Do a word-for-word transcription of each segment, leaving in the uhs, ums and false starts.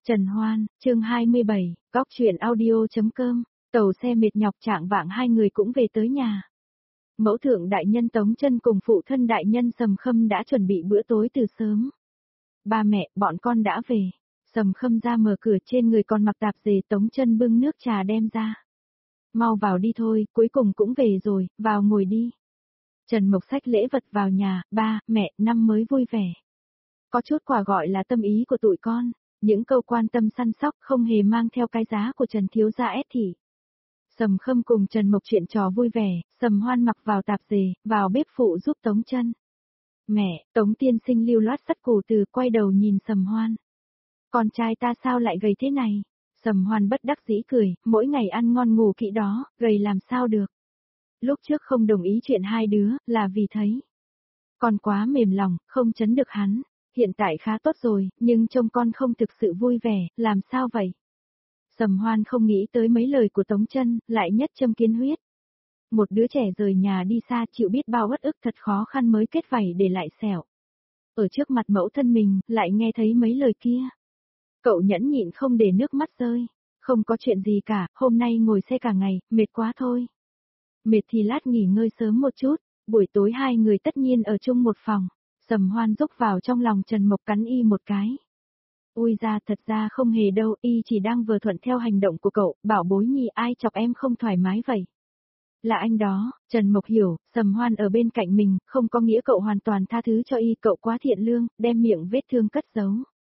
Trần Hoan, chương hai mươi bảy, Góc truyện audio.com, tàu xe mệt nhọc trạng vạng hai người cũng về tới nhà. Mẫu thượng đại nhân Tống Chân cùng phụ thân đại nhân Sầm Khâm đã chuẩn bị bữa tối từ sớm. Ba mẹ, bọn con đã về. Sầm Khâm ra mở cửa, trên người còn mặc tạp dề. Tống Chân bưng nước trà đem ra. Mau vào đi thôi, cuối cùng cũng về rồi, vào ngồi đi. Trần Mộc xách lễ vật vào nhà, ba, mẹ, năm mới vui vẻ. Có chút quà gọi là tâm ý của tụi con, những câu quan tâm săn sóc không hề mang theo cái giá của Trần thiếu gia ép thị. Sầm Khâm cùng Trần Mộc chuyện trò vui vẻ, Sầm Hoan mặc vào tạp dề, vào bếp phụ giúp Tống Chân. Mẹ, Tống tiên sinh lưu loát sắt củ từ, quay đầu nhìn Sầm Hoan. Con trai ta sao lại gầy thế này? Sầm Hoan bất đắc dĩ cười, mỗi ngày ăn ngon ngủ kỹ đó, gầy làm sao được. Lúc trước không đồng ý chuyện hai đứa, là vì thấy con quá mềm lòng, không chấn được hắn. Hiện tại khá tốt rồi, nhưng trông con không thực sự vui vẻ, làm sao vậy? Sầm Hoan không nghĩ tới mấy lời của Tống Chân, lại nhất châm kiến huyết. Một đứa trẻ rời nhà đi xa chịu biết bao uất ức, thật khó khăn mới kết vảy để lại sẹo. Ở trước mặt mẫu thân mình, lại nghe thấy mấy lời kia. Cậu nhẫn nhịn không để nước mắt rơi. Không có chuyện gì cả, hôm nay ngồi xe cả ngày, mệt quá thôi. Mệt thì lát nghỉ ngơi sớm một chút, buổi tối hai người tất nhiên ở chung một phòng. Sầm Hoan rúc vào trong lòng Trần Mộc cắn y một cái. Ui ra, thật ra không hề đâu, y chỉ đang vừa thuận theo hành động của cậu, bảo bối nhi, ai chọc em không thoải mái vậy? Là anh đó. Trần Mộc hiểu, Sầm Hoan ở bên cạnh mình, không có nghĩa cậu hoàn toàn tha thứ cho y, cậu quá thiện lương, đem miệng vết thương cất giấu.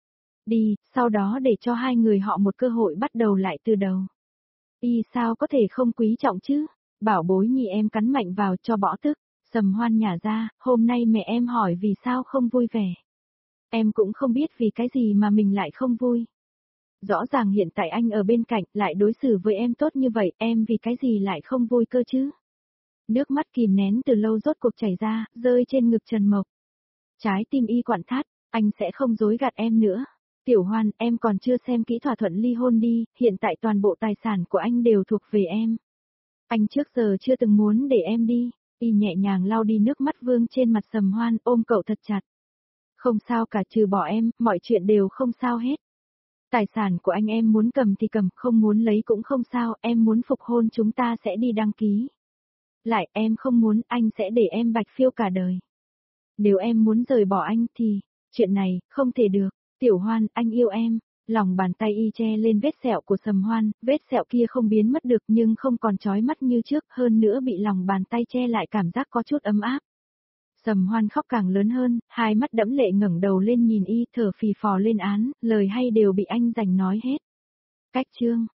Đi, sau đó để cho hai người họ một cơ hội bắt đầu lại từ đầu. Y sao có thể không quý trọng chứ? Bảo bối nhi em cắn mạnh vào cho bỏ tức. Sầm Hoan nhả ra, hôm nay mẹ em hỏi vì sao không vui vẻ. Em cũng không biết vì cái gì mà mình lại không vui. Rõ ràng hiện tại anh ở bên cạnh lại đối xử với em tốt như vậy, em vì cái gì lại không vui cơ chứ? Nước mắt kìm nén từ lâu rốt cuộc chảy ra, rơi trên ngực Trần Mộc. Trái tim y quặn thắt, anh sẽ không dối gạt em nữa. Tiểu Hoan, em còn chưa xem kỹ thỏa thuận ly hôn đi, hiện tại toàn bộ tài sản của anh đều thuộc về em. Anh trước giờ chưa từng muốn để em đi. Y nhẹ nhàng lau đi nước mắt vương trên mặt Sầm Hoan, ôm cậu thật chặt. Không sao cả, trừ bỏ em, mọi chuyện đều không sao hết. Tài sản của anh em muốn cầm thì cầm, không muốn lấy cũng không sao, em muốn phục hôn chúng ta sẽ đi đăng ký. Lại, em không muốn, anh sẽ để em bạch phiêu cả đời. Nếu em muốn rời bỏ anh thì, chuyện này, không thể được. Tiểu Hoan, anh yêu em. Lòng bàn tay y che lên vết sẹo của Sầm Hoan, vết sẹo kia không biến mất được nhưng không còn chói mắt như trước, hơn nữa bị lòng bàn tay che lại cảm giác có chút ấm áp. Sầm Hoan khóc càng lớn hơn, hai mắt đẫm lệ ngẩng đầu lên nhìn y, thở phì phò lên án, lời hay đều bị anh giành nói hết. Cách chương,